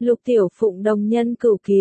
Lục Tiểu Phụng đồng nhân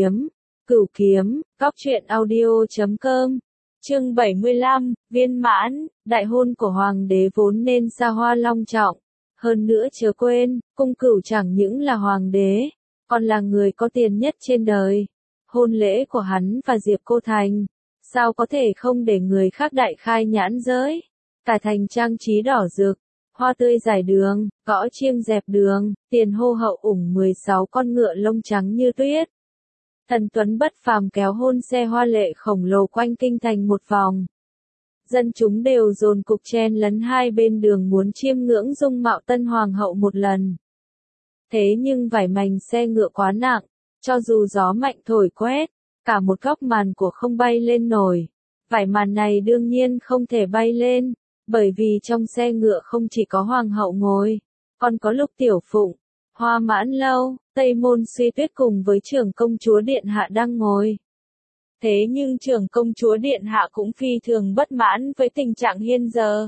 cửu kiếm, góc truyện audio.com, chương 75, viên mãn, đại hôn của hoàng đế vốn nên xa hoa long trọng. Hơn nữa chớ quên, cung cửu chẳng những là hoàng đế, còn là người có tiền nhất trên đời. Hôn lễ của hắn và Diệp Cô Thành, sao có thể không để người khác đại khai nhãn giới. Cả thành trang trí đỏ rực, hoa tươi rải đường, gõ chiêng dẹp đường, tiền hô hậu ủng 16 con ngựa lông trắng như tuyết. Thần tuấn bất phàm kéo hôn xe hoa lệ khổng lồ quanh kinh thành một vòng. Dân chúng đều dồn cục chen lấn hai bên đường muốn chiêm ngưỡng dung mạo tân hoàng hậu một lần. Thế nhưng vải mành xe ngựa quá nặng, cho dù gió mạnh thổi quét, cả một góc màn của không bay lên nổi. Vải màn này đương nhiên không thể bay lên, bởi vì trong xe ngựa không chỉ có hoàng hậu ngồi, còn có Lục Tiểu Phụng, Hoa Mãn Lâu, Tây Môn Suy Tuyết cùng với trưởng công chúa điện hạ đang ngồi. Thế nhưng trưởng công chúa điện hạ cũng phi thường bất mãn với tình trạng hiện giờ.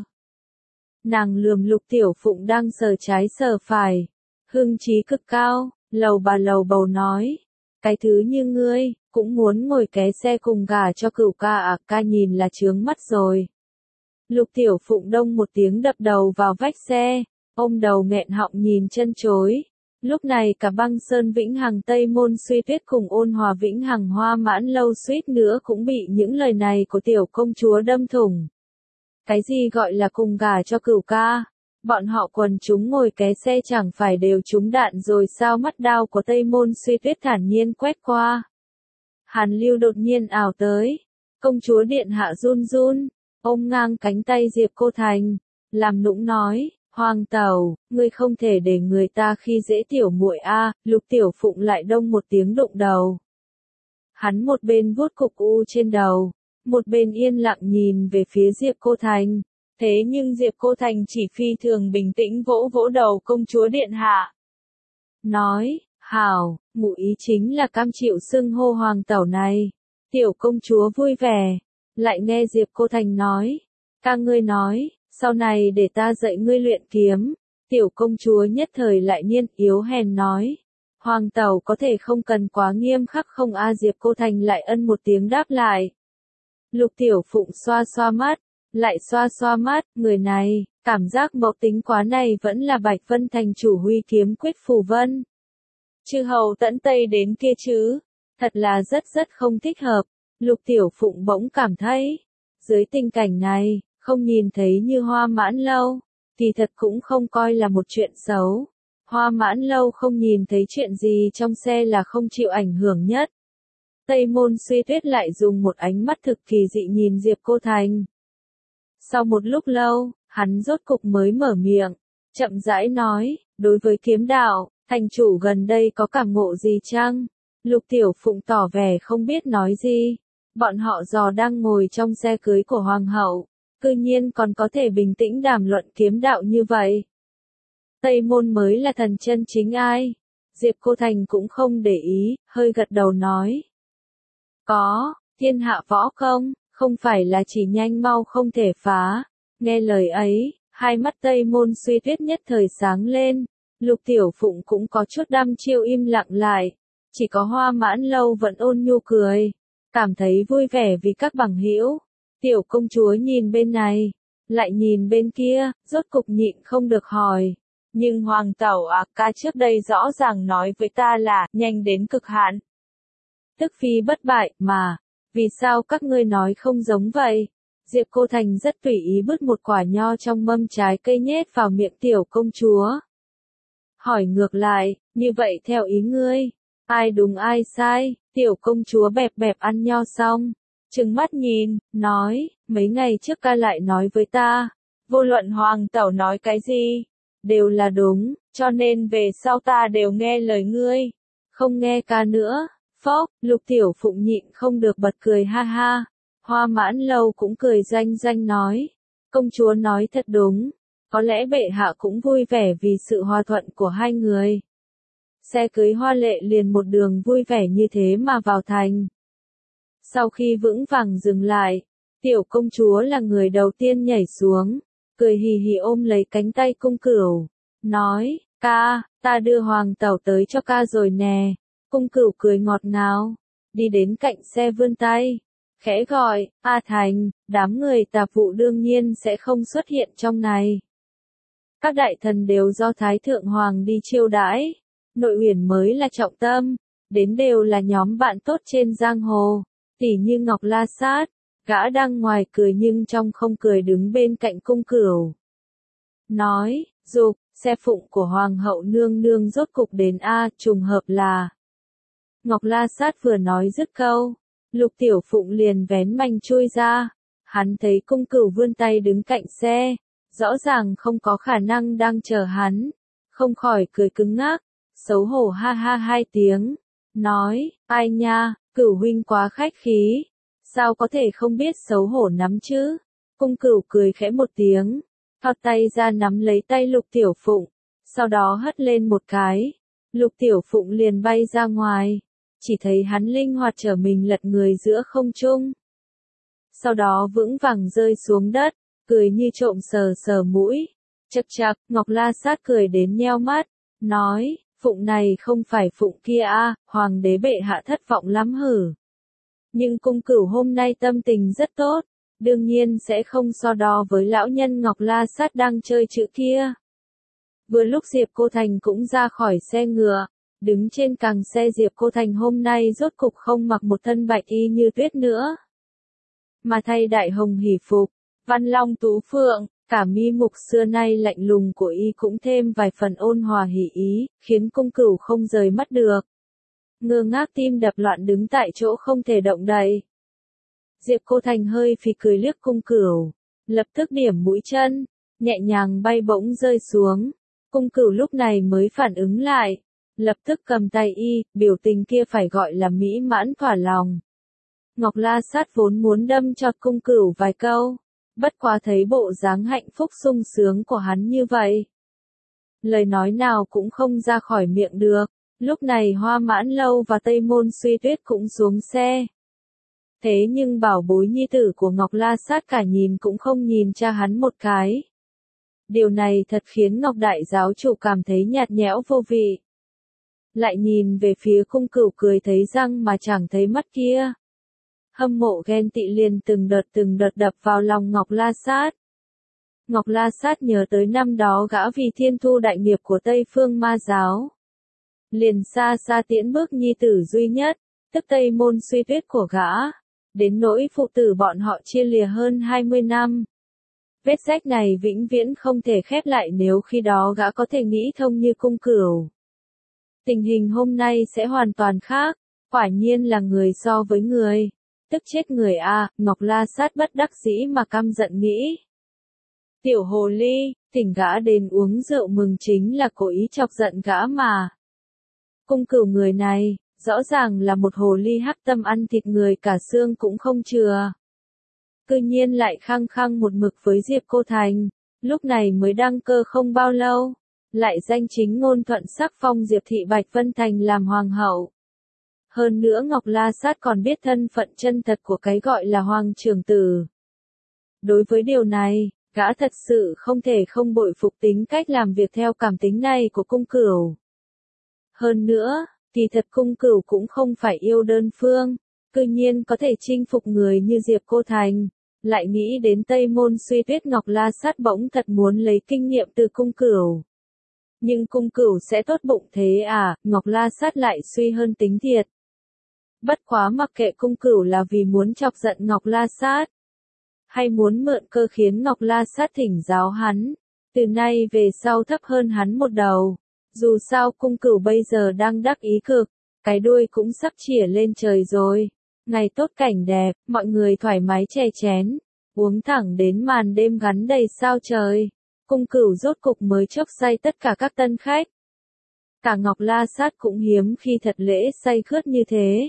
Nàng lườm Lục Tiểu Phụng đang sờ trái sờ phải, hưng trí cực cao, lầu bà lầu bầu nói, cái thứ như ngươi, cũng muốn ngồi ké xe cùng gả cho cửu ca à, ca nhìn là chướng mắt rồi. Lục Tiểu Phụng đông một tiếng đập đầu vào vách xe, ôm đầu nghẹn họng nhìn chân chối. Lúc này cả Băng Sơn Vĩnh Hằng Tây Môn Suy Tuyết cùng Ôn Hòa Vĩnh Hằng Hoa Mãn Lâu suýt nữa cũng bị những lời này của tiểu công chúa đâm thủng. Cái gì gọi là cùng gả cho cửu ca? Bọn họ quần chúng ngồi ké xe chẳng phải đều trúng đạn rồi sao? Mắt đao của Tây Môn Suy Tuyết thản nhiên quét qua. Hàn Lưu đột nhiên ảo tới. Công chúa điện hạ run run, ôm ngang cánh tay Diệp Cô Thành, làm nũng nói, Hoàng tẩu, ngươi không thể để người ta khi dễ tiểu muội a. Lục Tiểu Phụng lại đông một tiếng đụng đầu. Hắn một bên vuốt cục u trên đầu, một bên yên lặng nhìn về phía Diệp Cô Thành. Thế nhưng Diệp Cô Thành chỉ phi thường bình tĩnh vỗ vỗ đầu công chúa điện hạ. Nói, hảo, ngụ ý chính là cam chịu xưng hô hoàng tẩu này. Tiểu công chúa vui vẻ, lại nghe Diệp Cô Thành nói, ca ngươi nói, sau này để ta dạy ngươi luyện kiếm. Tiểu công chúa nhất thời lại nhiên yếu hèn nói, hoàng tẩu có thể không cần quá nghiêm khắc không a? Diệp Cô Thành lại ân một tiếng đáp lại. Lục Tiểu Phụng xoa xoa mắt, lại xoa xoa mắt, người này, cảm giác mộc tính quá này vẫn là Bạch Vân Thành chủ huy kiếm quyết phù vân. Chư hầu tận Tây đến kia chứ, thật là rất không thích hợp. Lục Tiểu Phụng bỗng cảm thấy, dưới tình cảnh này, không nhìn thấy như Hoa Mãn Lâu, thì thật cũng không coi là một chuyện xấu. Hoa Mãn Lâu không nhìn thấy chuyện gì trong xe là không chịu ảnh hưởng nhất. Tây Môn Suy Tuyết lại dùng một ánh mắt thực kỳ dị nhìn Diệp Cô Thành. Sau một lúc lâu, hắn rốt cục mới mở miệng, chậm rãi nói, đối với kiếm đạo, thành chủ gần đây có cảm ngộ gì chăng? Lục Tiểu Phụng tỏ vẻ không biết nói gì. Bọn họ dò đang ngồi trong xe cưới của hoàng hậu, cư nhiên còn có thể bình tĩnh đàm luận kiếm đạo như vậy. Tây Môn mới là thần chân chính ai? Diệp Cô Thành cũng không để ý, hơi gật đầu nói. Có, thiên hạ võ công, không phải là chỉ nhanh mau không thể phá. Nghe lời ấy, hai mắt Tây Môn Suy Tuyết nhất thời sáng lên. Lục Tiểu Phụng cũng có chút đăm chiêu im lặng lại. Chỉ có Hoa Mãn Lâu vẫn ôn nhu cười, cảm thấy vui vẻ vì các bằng hữu. Tiểu công chúa nhìn bên này, lại nhìn bên kia, rốt cục nhịn không được hỏi. Nhưng hoàng tẩu à, ca trước đây rõ ràng nói với ta là nhanh đến cực hạn, tức phi bất bại mà, vì sao các ngươi nói không giống vậy? Diệp Cô Thành rất tùy ý bứt một quả nho trong mâm trái cây nhét vào miệng tiểu công chúa. Hỏi ngược lại, như vậy theo ý ngươi, ai đúng ai sai? Tiểu công chúa bẹp bẹp ăn nho xong, trừng mắt nhìn, nói, mấy ngày trước ca lại nói với ta, vô luận hoàng tẩu nói cái gì, đều là đúng, cho nên về sau ta đều nghe lời ngươi, không nghe ca nữa. Phốc, Lục Tiểu Phụng nhịn không được bật cười ha ha. Hoa Mãn Lâu cũng cười danh nói, công chúa nói thật đúng, có lẽ bệ hạ cũng vui vẻ vì sự hòa thuận của hai người. Xe cưới hoa lệ liền một đường vui vẻ như thế mà vào thành. Sau khi vững vàng dừng lại, tiểu công chúa là người đầu tiên nhảy xuống, cười hì hì ôm lấy cánh tay cung cửu, nói, ca, ta đưa hoàng tẩu tới cho ca rồi nè. Cung Cửu cười ngọt ngào, đi đến cạnh xe vươn tay, khẽ gọi, A Thành, đám người tạp vụ đương nhiên sẽ không xuất hiện trong này. Các đại thần đều do Thái Thượng Hoàng đi chiêu đãi, Nội Uyển mới là trọng tâm, đến đều là nhóm bạn tốt trên giang hồ, tỉ như Ngọc La Sát, gã đang ngoài cười nhưng trong không cười đứng bên cạnh Cung Cửu. Nói, dục, xe phụng của Hoàng hậu nương nương rốt cục đến a, trùng hợp là. Ngọc La Sát vừa nói dứt câu, Lục Tiểu Phụng liền vén mành chui ra, hắn thấy Cung Cửu vươn tay đứng cạnh xe, rõ ràng không có khả năng đang chờ hắn, không khỏi cười cứng ngắc, xấu hổ ha ha hai tiếng, nói, ai nha, Cửu huynh quá khách khí, sao có thể không biết xấu hổ lắm chứ? Cung Cửu cười khẽ một tiếng, thò tay ra nắm lấy tay Lục Tiểu Phụng, sau đó hất lên một cái, Lục Tiểu Phụng liền bay ra ngoài, chỉ thấy hắn linh hoạt trở mình lật người giữa không trung. Sau đó vững vàng rơi xuống đất, cười như trộm sờ sờ mũi. Chậc chậc, Ngọc La Sát cười đến nheo mắt, nói, Phụng này không phải Phụng kia a, Hoàng đế bệ hạ thất vọng lắm hử. Nhưng Cung Cửu hôm nay tâm tình rất tốt, đương nhiên sẽ không so đo với lão nhân Ngọc La Sát đang chơi chữ kia. Vừa lúc Diệp Cô Thành cũng ra khỏi xe ngựa, đứng trên càng xe Diệp Cô Thành hôm nay rốt cục không mặc một thân bạch y như tuyết nữa, mà thay đại hồng hỷ phục, văn long tú phượng, cả mi mục xưa nay lạnh lùng của y cũng thêm vài phần ôn hòa hỷ ý, khiến Cung Cửu không rời mắt được. Ngơ ngác tim đập loạn đứng tại chỗ không thể động đậy. Diệp Cô Thành hơi phì cười liếc Cung Cửu, lập tức điểm mũi chân, nhẹ nhàng bay bổng rơi xuống. Cung Cửu lúc này mới phản ứng lại, lập tức cầm tay y, biểu tình kia phải gọi là mỹ mãn thỏa lòng. Ngọc La Sát vốn muốn đâm cho Cung Cửu vài câu, bất quá thấy bộ dáng hạnh phúc sung sướng của hắn như vậy, lời nói nào cũng không ra khỏi miệng được. Lúc này Hoa Mãn Lâu và Tây Môn Suy Tuyết cũng xuống xe. Thế nhưng bảo bối nhi tử của Ngọc La Sát cả nhìn cũng không nhìn cha hắn một cái. Điều này thật khiến Ngọc Đại giáo chủ cảm thấy nhạt nhẽo vô vị. Lại nhìn về phía Cung Cửu cười thấy răng mà chẳng thấy mắt kia. Hâm mộ ghen tị liền từng đợt đập vào lòng Ngọc La Sát. Ngọc La Sát nhớ tới năm đó gã vì thiên thu đại nghiệp của Tây Phương Ma Giáo, liền xa xa tiễn bước nhi tử duy nhất, tức Tây Môn Suy Tuyết của gã, đến nỗi phụ tử bọn họ chia lìa hơn 20 năm. Vết rách này vĩnh viễn không thể khép lại nếu khi đó gã có thể nghĩ thông như Cung Cửu. Tình hình hôm nay sẽ hoàn toàn khác, quả nhiên là người so với người, tức chết người a, Ngọc La Sát bất đắc dĩ mà căm giận nghĩ. Tiểu hồ ly, thỉnh gã đến uống rượu mừng chính là cố ý chọc giận gã mà. Cung Cửu người này, rõ ràng là một hồ ly hắc tâm ăn thịt người cả xương cũng không chừa. Cư nhiên lại khăng khăng một mực với Diệp Cô Thành, lúc này mới đăng cơ không bao lâu, lại danh chính ngôn thuận sắc phong Diệp Thị Bạch Vân Thành làm hoàng hậu. Hơn nữa Ngọc La Sát còn biết thân phận chân thật của cái gọi là hoàng trưởng tử. Đối với điều này, gã thật sự không thể không bội phục tính cách làm việc theo cảm tính này của Cung Cửu. Hơn nữa, kỳ thật Cung Cửu cũng không phải yêu đơn phương, cư nhiên có thể chinh phục người như Diệp Cô Thành, lại nghĩ đến Tây Môn Suy Tuyết. Ngọc La Sát bỗng thật muốn lấy kinh nghiệm từ Cung Cửu. Nhưng Cung Cửu sẽ tốt bụng thế à, Ngọc La Sát lại suy hơn tính thiệt. Bất quá mặc kệ Cung Cửu là vì muốn chọc giận Ngọc La Sát, hay muốn mượn cơ khiến Ngọc La Sát thỉnh giáo hắn, từ nay về sau thấp hơn hắn một đầu. Dù sao Cung Cửu bây giờ đang đắc ý cực, cái đuôi cũng sắp chĩa lên trời rồi. Ngày tốt cảnh đẹp, mọi người thoải mái chè chén, uống thẳng đến màn đêm gắn đầy sao trời. Cung Cửu rốt cục mới chốc say tất cả các tân khách. Cả Ngọc La Sát cũng hiếm khi thật lễ say khướt như thế.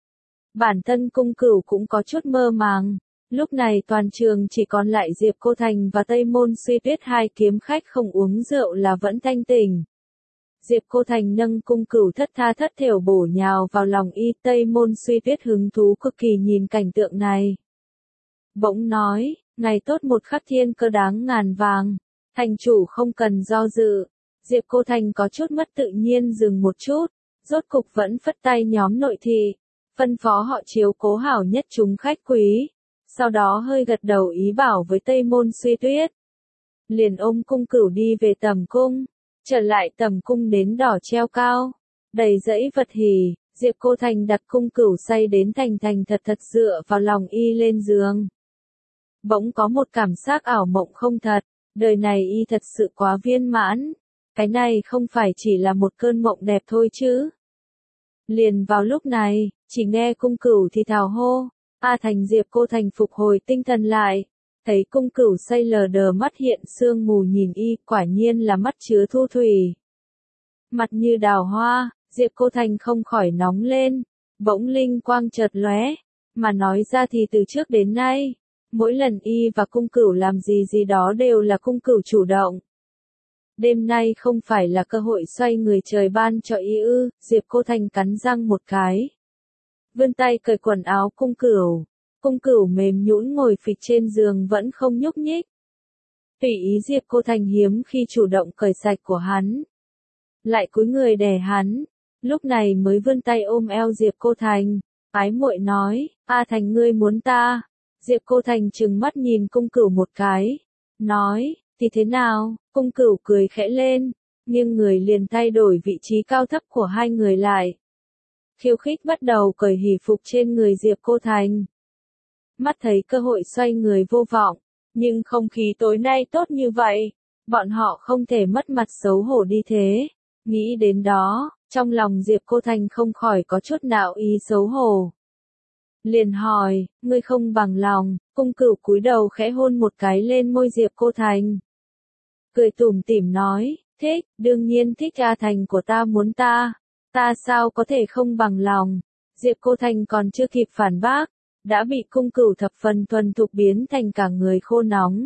Bản thân Cung Cửu cũng có chút mơ màng. Lúc này toàn trường chỉ còn lại Diệp Cô Thành và Tây Môn Suy Tuyết, hai kiếm khách không uống rượu là vẫn thanh tỉnh. Diệp Cô Thành nâng Cung Cửu thất tha thất thểu bổ nhào vào lòng y, Tây Môn Suy Tuyết hứng thú cực kỳ nhìn cảnh tượng này. Bỗng nói, ngày tốt một khắc thiên cơ đáng ngàn vàng, thành chủ không cần do dự. Diệp Cô Thành có chút mất tự nhiên dừng một chút, rốt cục vẫn phất tay nhóm nội thị, phân phó họ chiếu cố hảo nhất chúng khách quý, sau đó hơi gật đầu ý bảo với Tây Môn Suy Tuyết. Liền ôm Cung Cửu đi về tầm cung, trở lại tầm cung nến đỏ treo cao, đầy dãy vật hỉ, Diệp Cô Thành đặt Cung Cửu say đến thành thành thật thật dựa vào lòng y lên giường. Bỗng có một cảm giác ảo mộng không thật, đời này y thật sự quá viên mãn, cái này không phải chỉ là một cơn mộng đẹp thôi chứ. Liền vào lúc này, chỉ nghe Cung Cửu thì thào hô, A Thành. Diệp Cô Thành phục hồi tinh thần lại, thấy Cung Cửu say lờ đờ mắt hiện sương mù nhìn y, quả nhiên là mắt chứa thu thủy. Mặt như đào hoa, Diệp Cô Thành không khỏi nóng lên, bỗng linh quang chợt lóe, mà nói ra thì từ trước đến nay, mỗi lần y và Cung Cửu làm gì gì đó đều là Cung Cửu chủ động. Đêm nay không phải là cơ hội xoay người trời ban cho y ư? Diệp Cô Thành cắn răng một cái, vươn tay cởi quần áo Cung Cửu. Cung Cửu mềm nhũn ngồi phịch trên giường vẫn không nhúc nhích. Tùy ý Diệp Cô Thành hiếm khi chủ động cởi sạch của hắn, lại cúi người đè hắn, lúc này mới vươn tay ôm eo Diệp Cô Thành, ái muội nói, A Thành ngươi muốn ta. Diệp Cô Thành trừng mắt nhìn Cung Cửu một cái, nói, thì thế nào? Cung Cửu cười khẽ lên, nhưng người liền thay đổi vị trí cao thấp của hai người lại. Khiêu khích bắt đầu cởi hỉ phục trên người Diệp Cô Thành. Mắt thấy cơ hội xoay người vô vọng, nhưng không khí tối nay tốt như vậy, bọn họ không thể mất mặt xấu hổ đi thế. Nghĩ đến đó, trong lòng Diệp Cô Thành không khỏi có chút nào ý xấu hổ. Liền hỏi, ngươi không bằng lòng? Cung Cửu cúi đầu khẽ hôn một cái lên môi Diệp Cô Thành. Cười tủm tỉm nói, thích, đương nhiên thích. A Thành của ta muốn ta sao có thể không bằng lòng? Diệp Cô Thành còn chưa kịp phản bác, đã bị Cung Cửu thập phần thuần thục biến thành cả người khô nóng.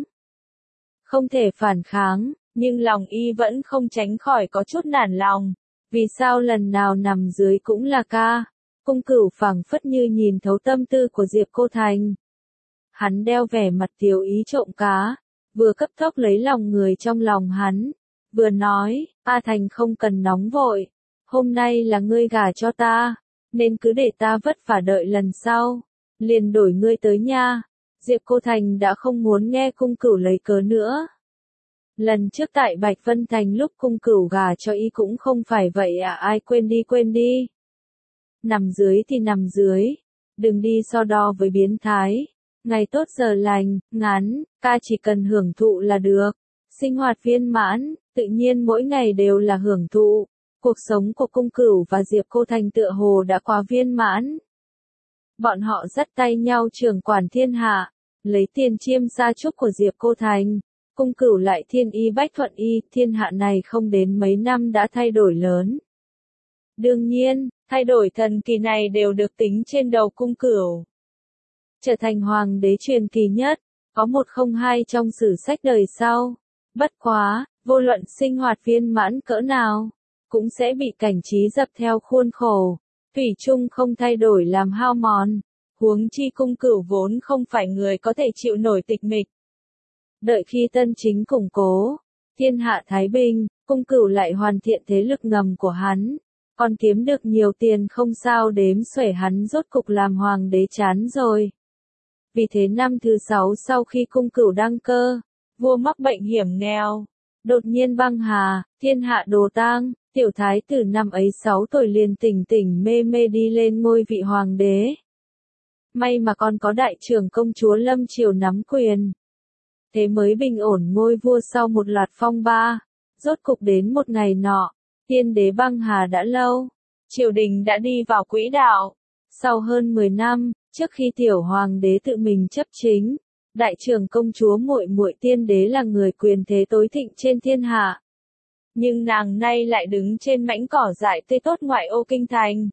Không thể phản kháng, nhưng lòng y vẫn không tránh khỏi có chút nản lòng. Vì sao lần nào nằm dưới cũng là ca? Cung Cửu phảng phất như nhìn thấu tâm tư của Diệp Cô Thành. Hắn đeo vẻ mặt tiểu ý trộm cá, vừa cấp tốc lấy lòng người trong lòng hắn, vừa nói, A Thành không cần nóng vội, hôm nay là ngươi gả cho ta, nên cứ để ta vất vả đợi lần sau, liền đổi ngươi tới nha. Diệp Cô Thành đã không muốn nghe Cung Cửu lấy cớ nữa. Lần trước tại Bạch Vân Thành lúc Cung Cửu gả cho y cũng không phải vậy à, ai quên đi. Nằm dưới thì nằm dưới, đừng đi so đo với biến thái. Ngày tốt giờ lành, ngắn, ca chỉ cần hưởng thụ là được. Sinh hoạt viên mãn, tự nhiên mỗi ngày đều là hưởng thụ. Cuộc sống của Cung Cửu và Diệp Cô Thành tựa hồ đã quá viên mãn. Bọn họ dắt tay nhau trưởng quản thiên hạ, lấy tiền chiêm gia trúc của Diệp Cô Thành. Cung Cửu lại thiên y bách thuận y, thiên hạ này không đến mấy năm đã thay đổi lớn. Đương nhiên, thay đổi thần kỳ này đều được tính trên đầu Cung Cửu. Trở thành hoàng đế truyền kỳ nhất, có một không hai trong sử sách đời sau. Bất quá, vô luận sinh hoạt viên mãn cỡ nào, cũng sẽ bị cảnh trí dập theo khuôn khổ, thủy chung không thay đổi làm hao mòn. Huống chi Cung Cửu vốn không phải người có thể chịu nổi tịch mịch. Đợi khi tân chính củng cố, thiên hạ thái bình, Cung Cửu lại hoàn thiện thế lực ngầm của hắn, còn kiếm được nhiều tiền không sao đếm xuể, hắn rốt cục làm hoàng đế chán rồi. Vì thế năm thứ 6 sau khi Cung Cửu đăng cơ, vua mắc bệnh hiểm nghèo, đột nhiên băng hà, thiên hạ đồ tang, tiểu thái tử năm ấy 6 tuổi liền tỉnh mê mê đi lên ngôi vị hoàng đế. May mà còn có đại trưởng công chúa Lâm Triều nắm quyền. Thế mới bình ổn ngôi vua sau một loạt phong ba. Rốt cục đến một ngày nọ, tiên đế băng hà đã lâu, triều đình đã đi vào quỹ đạo. Sau hơn 10 năm, trước khi tiểu hoàng đế tự mình chấp chính, đại trưởng công chúa muội muội tiên đế là người quyền thế tối thịnh trên thiên hạ. Nhưng nàng nay lại đứng trên mảnh cỏ dại tươi tốt ngoại ô kinh thành.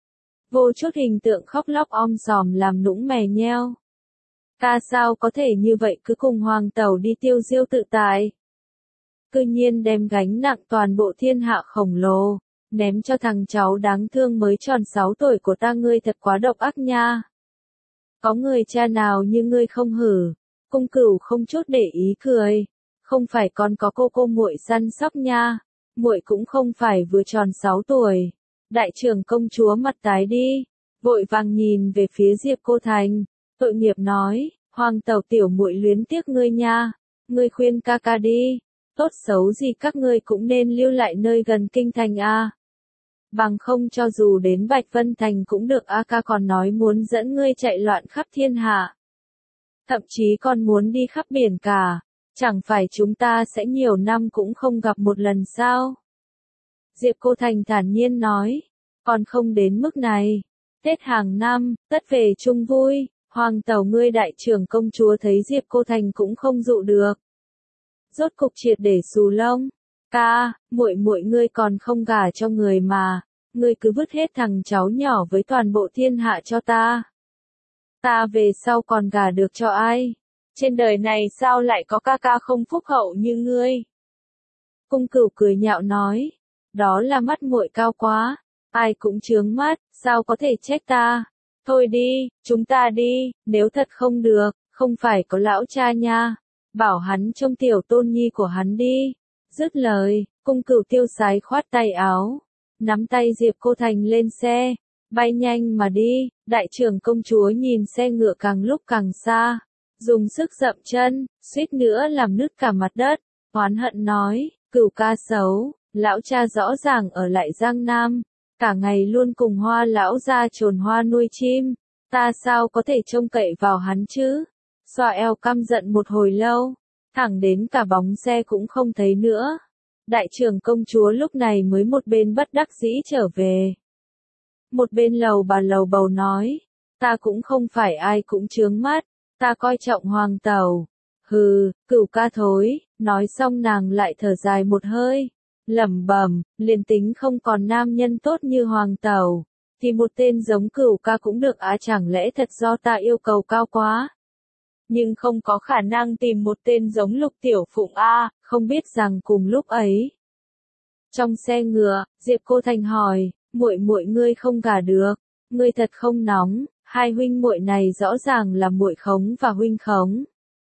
Vô chút hình tượng khóc lóc om sòm làm nũng mè nheo. Ta sao có thể như vậy, cứ cùng hoàng tẩu đi tiêu diêu tự tại. Cư nhiên đem gánh nặng toàn bộ thiên hạ khổng lồ, ném cho thằng cháu đáng thương mới tròn 6 tuổi của ta, ngươi thật quá độc ác nha. Có người cha nào như ngươi không hử? Cung Cửu không chút để ý cười. Không phải còn có cô muội săn sóc nha. Muội cũng không phải vừa tròn 6 tuổi. Đại trưởng công chúa mặt tái đi, vội vàng nhìn về phía Diệp Cô Thành, tội nghiệp nói, Hoàng tẩu tiểu muội luyến tiếc ngươi nha, ngươi khuyên ca ca đi, tốt xấu gì các ngươi cũng nên lưu lại nơi gần kinh thành a. Bằng không cho dù đến Bạch Vân Thành cũng được a, ca còn nói muốn dẫn ngươi chạy loạn khắp thiên hạ. Thậm chí còn muốn đi khắp biển cả, chẳng phải chúng ta sẽ nhiều năm cũng không gặp một lần sao? Diệp Cô Thành thản nhiên nói, còn không đến mức này. Tết hàng năm, tất về chung vui, Hoàng tẩu ngươi đại trưởng công chúa thấy Diệp Cô Thành cũng không dụ được. Rốt cục triệt để xù lông, ca, muội muội ngươi còn không gả cho người mà, ngươi cứ vứt hết thằng cháu nhỏ với toàn bộ thiên hạ cho ta. Ta về sau còn gả được cho ai? Trên đời này sao lại có ca ca không phúc hậu như ngươi? Cung Cửu cười nhạo nói, đó là mắt muội cao quá, ai cũng chướng mắt, sao có thể trách ta? Thôi đi, chúng ta đi, nếu thật không được, không phải có lão cha nha, bảo hắn trông tiểu tôn nhi của hắn đi. Dứt lời, Cung Cửu tiêu sái khoát tay áo, nắm tay Diệp Cô Thành lên xe, bay nhanh mà đi. Đại trưởng công chúa nhìn xe ngựa càng lúc càng xa, dùng sức dậm chân, suýt nữa làm nứt cả mặt đất, oán hận nói, Cửu ca xấu, lão cha rõ ràng ở lại Giang Nam, cả ngày luôn cùng Hoa lão ra trồn hoa nuôi chim, ta sao có thể trông cậy vào hắn chứ? Xoa eo căm giận một hồi lâu, thẳng đến cả bóng xe cũng không thấy nữa. Đại trưởng công chúa lúc này mới một bên bất đắc dĩ trở về. Một bên lầu bà lầu bầu nói, ta cũng không phải ai cũng chướng mắt, ta coi trọng Hoàng tẩu. Hừ, Cửu ca thối, nói xong nàng lại thở dài một hơi, lẩm bẩm, liền tính không còn nam nhân tốt như Hoàng tẩu, thì một tên giống Cửu ca cũng được á, chẳng lẽ thật do ta yêu cầu cao quá? Nhưng không có khả năng tìm một tên giống Lục Tiểu Phụng a, không biết rằng cùng lúc ấy. Trong xe ngựa, Diệp Cô Thành hỏi, muội muội ngươi không gả được, ngươi thật không nóng, hai huynh muội này rõ ràng là muội khống và huynh khống.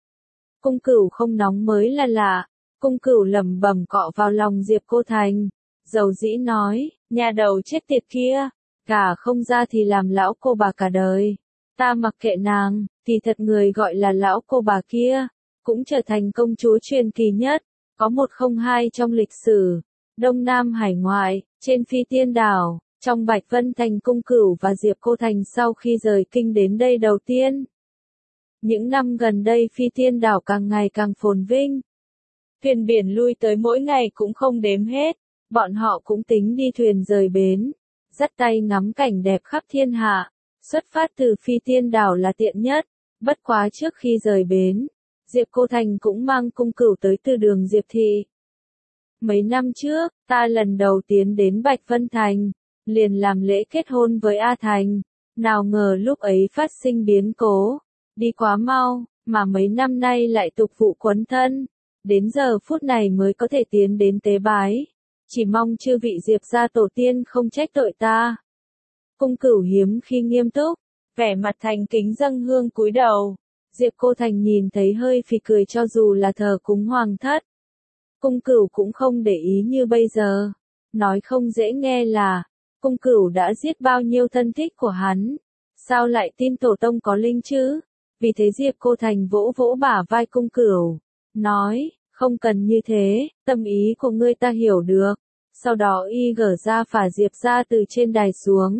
Cung Cửu không nóng mới là lạ. Cung Cửu lẩm bẩm cọ vào lòng Diệp Cô Thành, dầu dĩ nói, nhà đầu chết tiệt kia, gả không ra thì làm lão cô bà cả đời. Ta mặc kệ nàng, thì thật người gọi là lão cô bà kia, cũng trở thành công chúa truyền kỳ nhất, có một không hai trong lịch sử. Đông Nam hải ngoại, trên Phi Tiên Đảo, trong Bạch Vân Thành, Cung Cửu và Diệp Cô Thành sau khi rời kinh đến đây đầu tiên. Những năm gần đây Phi Tiên Đảo càng ngày càng phồn vinh. Thuyền biển lui tới mỗi ngày cũng không đếm hết, bọn họ cũng tính đi thuyền rời bến, dắt tay ngắm cảnh đẹp khắp thiên hạ. Xuất phát từ Phi Tiên Đảo là tiện nhất, bất quá trước khi rời bến, Diệp Cô Thành cũng mang Cung Cửu tới từ đường Diệp Thị. Mấy năm trước, ta lần đầu tiến đến Bạch Vân Thành, liền làm lễ kết hôn với A Thành, nào ngờ lúc ấy phát sinh biến cố, đi quá mau, mà mấy năm nay lại tục vụ quấn thân, đến giờ phút này mới có thể tiến đến tế bái, chỉ mong chư vị Diệp gia tổ tiên không trách tội ta. Cung Cửu hiếm khi nghiêm túc, vẻ mặt thành kính dâng hương cúi đầu. Diệp Cô Thành nhìn thấy hơi phì cười, cho dù là thờ cúng hoàng thất. Cung Cửu cũng không để ý như bây giờ. Nói không dễ nghe là, Cung Cửu đã giết bao nhiêu thân thích của hắn. Sao lại tin tổ tông có linh chứ? Vì thế Diệp Cô Thành vỗ vỗ bả vai Cung Cửu, nói, không cần như thế, tâm ý của ngươi ta hiểu được. Sau đó y gỡ ra phả Diệp ra từ trên đài xuống.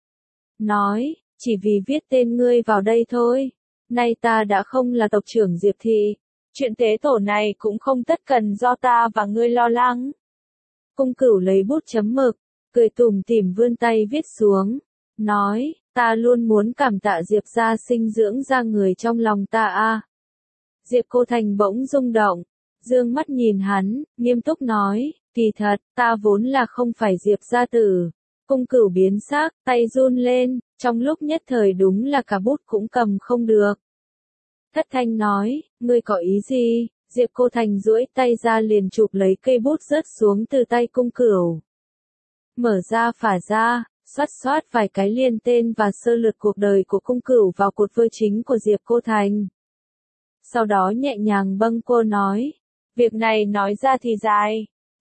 Nói, chỉ vì viết tên ngươi vào đây thôi. Nay ta đã không là tộc trưởng Diệp Thị. Chuyện tế tổ này cũng không tất cần do ta và ngươi lo lắng. Cung Cửu lấy bút chấm mực, cười tủm tỉm vươn tay viết xuống. Nói, ta luôn muốn cảm tạ Diệp gia sinh dưỡng ra người trong lòng ta a. Diệp Cô Thành bỗng rung động, dương mắt nhìn hắn, nghiêm túc nói, kỳ thật, ta vốn là không phải Diệp gia tử. Cung Cửu biến sắc, tay run lên, trong lúc nhất thời đúng là cả bút cũng cầm không được. Thất thanh nói, ngươi có ý gì? Diệp Cô Thành duỗi tay ra liền chụp lấy cây bút rớt xuống từ tay Cung Cửu. Mở ra phả ra, xoát xoát vài cái liền tên và sơ lược cuộc đời của Cung Cửu vào cột vơ chính của Diệp Cô Thành. Sau đó nhẹ nhàng bâng quơ nói, việc này nói ra thì dài,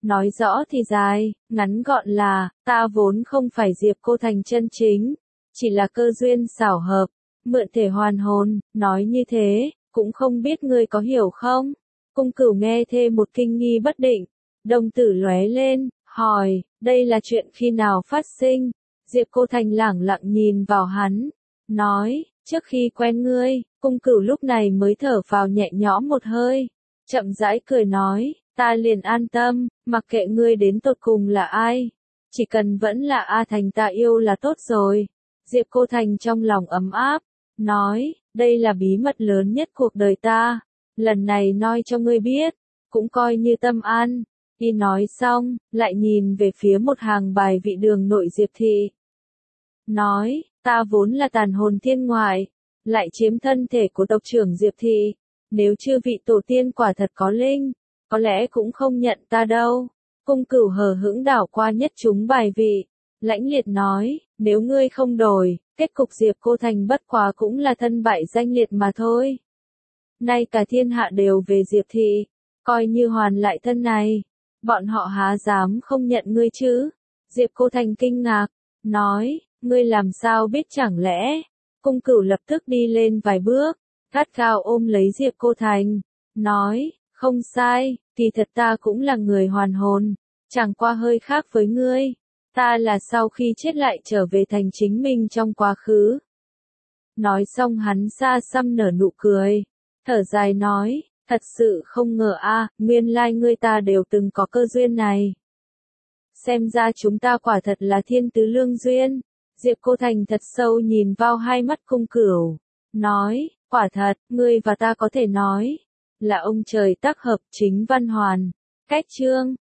Nói rõ thì dài, ngắn gọn là, ta vốn không phải Diệp Cô Thành chân chính, chỉ là cơ duyên xảo hợp, mượn thể hoàn hồn, nói như thế, cũng không biết ngươi có hiểu không? Cung Cửu nghe thê một kinh nghi bất định, đồng tử lóe lên, hỏi, đây là chuyện khi nào phát sinh? Diệp Cô Thành lẳng lặng nhìn vào hắn, nói, trước khi quen ngươi, Cung Cửu lúc này mới thở vào nhẹ nhõm một hơi, chậm rãi cười nói, ta liền an tâm, mặc kệ ngươi đến tột cùng là ai, chỉ cần vẫn là A Thành ta yêu là tốt rồi. Diệp Cô Thành trong lòng ấm áp, nói, đây là bí mật lớn nhất cuộc đời ta, lần này nói cho ngươi biết, cũng coi như tâm an. Y nói xong, lại nhìn về phía một hàng bài vị đường nội Diệp thị. Nói, ta vốn là tàn hồn thiên ngoại, lại chiếm thân thể của tộc trưởng Diệp thị, nếu chư vị tổ tiên quả thật có linh, có lẽ cũng không nhận ta đâu. Cung Cửu hờ hững đảo qua nhất chúng bài vị, lãnh liệt nói, nếu ngươi không đổi, kết cục Diệp Cô Thành bất quá cũng là thân bại danh liệt mà thôi. Nay cả thiên hạ đều về Diệp thị, coi như hoàn lại thân này, bọn họ há dám không nhận ngươi chứ? Diệp Cô Thành kinh ngạc, nói, ngươi làm sao biết chẳng lẽ? Cung Cửu lập tức đi lên vài bước, gắt gao ôm lấy Diệp Cô Thành, nói, không sai, kỳ thật ta cũng là người hoàn hồn, chẳng qua hơi khác với ngươi. Ta là sau khi chết lại trở về thành chính mình trong quá khứ. Nói xong hắn xa xăm nở nụ cười, thở dài nói, thật sự không ngờ a, nguyên lai ngươi ta đều từng có cơ duyên này. Xem ra chúng ta quả thật là thiên tứ lương duyên. Diệp Cô Thành thật sâu nhìn vào hai mắt Cung Cửu, nói, quả thật, ngươi và ta có thể nói, là ông trời tác hợp chính văn hoàn. Cách chương